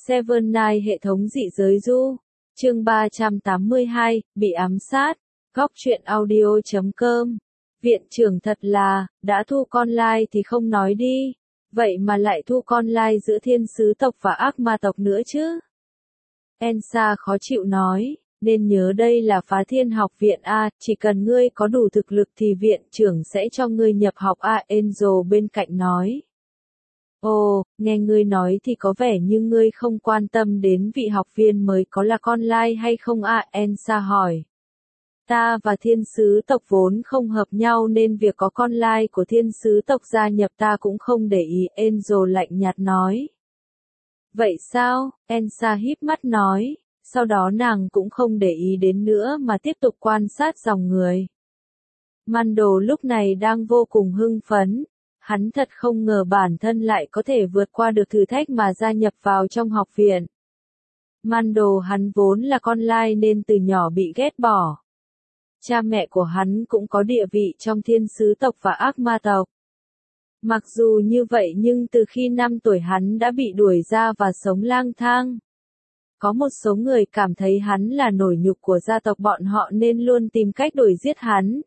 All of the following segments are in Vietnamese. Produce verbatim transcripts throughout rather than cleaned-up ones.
Seven Night hệ thống dị giới du. Chương ba trăm tám mươi hai, bị ám sát. Góc truyện audio chấm com. Viện trưởng thật là, đã thu con lai thì không nói đi. Vậy mà lại thu con lai giữa thiên sứ tộc và ác ma tộc nữa chứ. Ensa khó chịu nói, nên nhớ đây là Phá Thiên học viện A, chỉ cần ngươi có đủ thực lực thì viện trưởng sẽ cho ngươi nhập học A. Angel bên cạnh nói. Ồ, nghe ngươi nói thì có vẻ như ngươi không quan tâm đến vị học viên mới có là con lai hay không A. Ensa hỏi. Ta và thiên sứ tộc vốn không hợp nhau nên việc có con lai của thiên sứ tộc gia nhập ta cũng không để ý. Angel lạnh nhạt nói. Vậy sao? Ensa híp mắt nói, sau đó nàng cũng không để ý đến nữa mà tiếp tục quan sát dòng người. Mando lúc này đang vô cùng hưng phấn, hắn thật không ngờ bản thân lại có thể vượt qua được thử thách mà gia nhập vào trong học viện. Mando hắn vốn là con lai nên từ nhỏ bị ghét bỏ. Cha mẹ của hắn cũng có địa vị trong thiên sứ tộc và ác ma tộc. Mặc dù như vậy nhưng từ khi năm tuổi hắn đã bị đuổi ra và sống lang thang. Có một số người cảm thấy hắn là nổi nhục của gia tộc bọn họ nên luôn tìm cách đuổi giết hắn.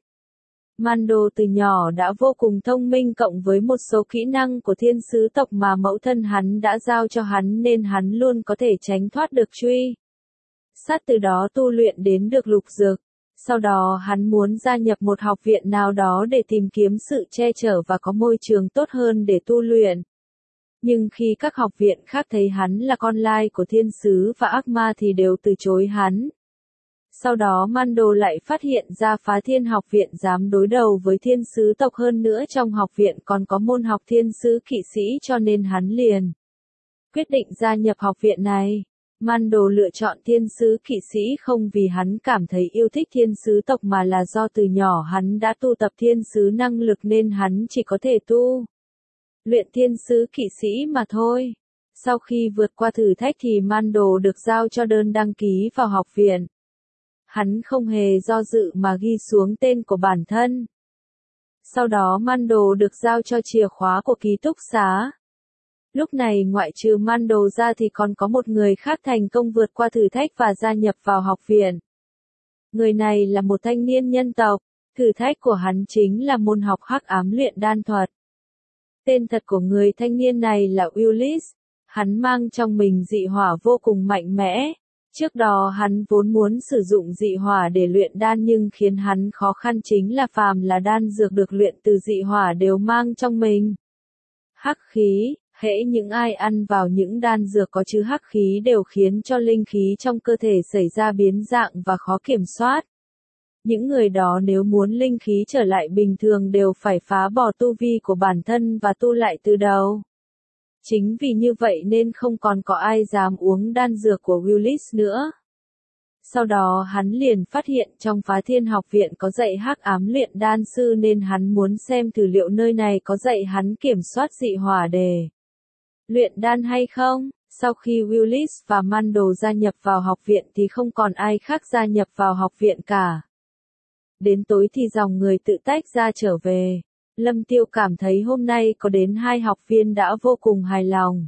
Mando từ nhỏ đã vô cùng thông minh cộng với một số kỹ năng của thiên sứ tộc mà mẫu thân hắn đã giao cho hắn nên hắn luôn có thể tránh thoát được truy sát, từ đó tu luyện đến được lục dược. Sau đó hắn muốn gia nhập một học viện nào đó để tìm kiếm sự che chở và có môi trường tốt hơn để tu luyện. Nhưng khi các học viện khác thấy hắn là con lai của thiên sứ và ác ma thì đều từ chối hắn. Sau đó Mando lại phát hiện ra Phá Thiên học viện dám đối đầu với thiên sứ tộc, hơn nữa trong học viện còn có môn học thiên sứ kỵ sĩ, cho nên hắn liền quyết định gia nhập học viện này. Mando lựa chọn thiên sứ kỵ sĩ không vì hắn cảm thấy yêu thích thiên sứ tộc mà là do từ nhỏ hắn đã tu tập thiên sứ năng lực nên hắn chỉ có thể tu luyện thiên sứ kỵ sĩ mà thôi. Sau khi vượt qua thử thách thì Mando được giao cho đơn đăng ký vào học viện. Hắn không hề do dự mà ghi xuống tên của bản thân. Sau đó Mando được giao cho chìa khóa của ký túc xá. Lúc này ngoại trừ Mando ra thì còn có một người khác thành công vượt qua thử thách và gia nhập vào học viện. Người này là một thanh niên nhân tộc, thử thách của hắn chính là môn học hắc ám luyện đan thuật. Tên thật của người thanh niên này là Willis, hắn mang trong mình dị hỏa vô cùng mạnh mẽ. Trước đó hắn vốn muốn sử dụng dị hỏa để luyện đan nhưng khiến hắn khó khăn chính là phàm là đan dược được luyện từ dị hỏa đều mang trong mình hắc khí. Hễ những ai ăn vào những đan dược có chứa hắc khí đều khiến cho linh khí trong cơ thể xảy ra biến dạng và khó kiểm soát. Những người đó nếu muốn linh khí trở lại bình thường đều phải phá bỏ tu vi của bản thân và tu lại từ đầu. Chính vì như vậy nên không còn có ai dám uống đan dược của Willis nữa. Sau đó hắn liền phát hiện trong Phá Thiên học viện có dạy hắc ám luyện đan sư nên hắn muốn xem thử liệu nơi này có dạy hắn kiểm soát dị hỏa để luyện đan hay không. Sau khi Willis và Mando gia nhập vào học viện thì không còn ai khác gia nhập vào học viện cả. Đến tối thì dòng người tự tách ra trở về. Lâm Tiêu cảm thấy hôm nay có đến hai học viên đã vô cùng hài lòng.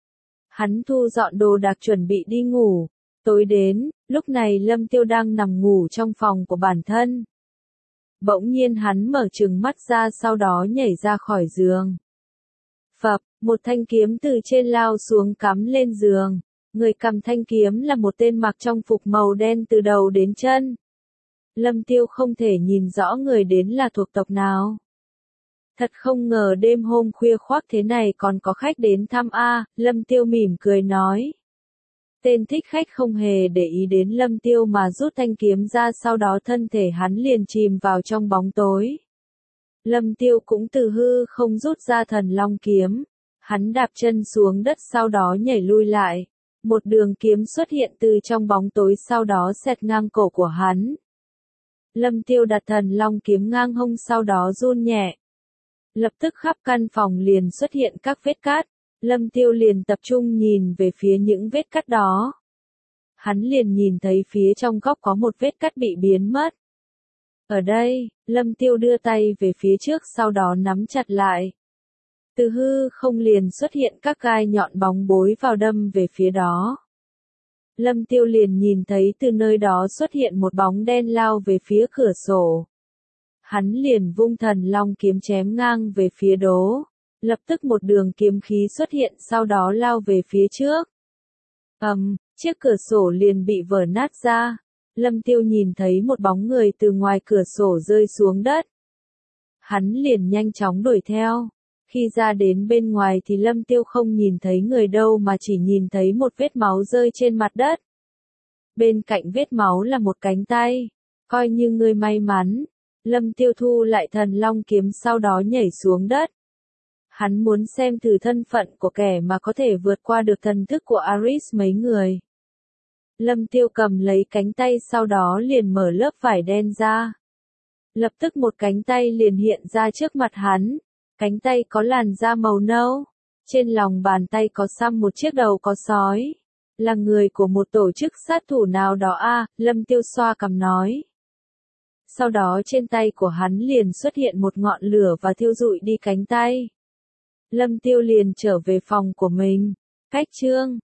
Hắn thu dọn đồ đạc chuẩn bị đi ngủ. Tối đến, lúc này Lâm Tiêu đang nằm ngủ trong phòng của bản thân. Bỗng nhiên hắn mở trừng mắt ra, sau đó nhảy ra khỏi giường. Phập, một thanh kiếm từ trên lao xuống cắm lên giường. Người cầm thanh kiếm là một tên mặc trong phục màu đen từ đầu đến chân. Lâm Tiêu không thể nhìn rõ người đến là thuộc tộc nào. Thật không ngờ đêm hôm khuya khoác thế này còn có khách đến thăm a. Lâm Tiêu mỉm cười nói. Tên thích khách không hề để ý đến Lâm Tiêu mà rút thanh kiếm ra, sau đó thân thể hắn liền chìm vào trong bóng tối. Lâm Tiêu cũng từ hư không rút ra thần long kiếm. Hắn đạp chân xuống đất sau đó nhảy lui lại. Một đường kiếm xuất hiện từ trong bóng tối sau đó xẹt ngang cổ của hắn. Lâm Tiêu đặt thần long kiếm ngang hông sau đó run nhẹ. Lập tức khắp căn phòng liền xuất hiện các vết cắt. Lâm Tiêu liền tập trung nhìn về phía những vết cắt đó. Hắn liền nhìn thấy phía trong góc có một vết cắt bị biến mất. Ở đây, Lâm Tiêu đưa tay về phía trước sau đó nắm chặt lại. Từ hư không liền xuất hiện các gai nhọn bóng bối vào đâm về phía đó. Lâm Tiêu liền nhìn thấy từ nơi đó xuất hiện một bóng đen lao về phía cửa sổ. Hắn liền vung thần long kiếm chém ngang về phía đó. Lập tức một đường kiếm khí xuất hiện sau đó lao về phía trước. ầm, um, chiếc cửa sổ liền bị vỡ nát ra. Lâm Tiêu nhìn thấy một bóng người từ ngoài cửa sổ rơi xuống đất. Hắn liền nhanh chóng đuổi theo. Khi ra đến bên ngoài thì Lâm Tiêu không nhìn thấy người đâu mà chỉ nhìn thấy một vết máu rơi trên mặt đất. Bên cạnh vết máu là một cánh tay. Coi như ngươi may mắn. Lâm Tiêu thu lại thần long kiếm sau đó nhảy xuống đất. Hắn muốn xem thử thân phận của kẻ mà có thể vượt qua được thần thức của Aris mấy người. Lâm Tiêu cầm lấy cánh tay sau đó liền mở lớp vải đen ra. Lập tức một cánh tay liền hiện ra trước mặt hắn. Cánh tay có làn da màu nâu. Trên lòng bàn tay có xăm một chiếc đầu có sói. Là người của một tổ chức sát thủ nào đó à, Lâm Tiêu xoa cằm nói. Sau đó trên tay của hắn liền xuất hiện một ngọn lửa và thiêu rụi đi cánh tay. Lâm Tiêu liền trở về phòng của mình. Cách chương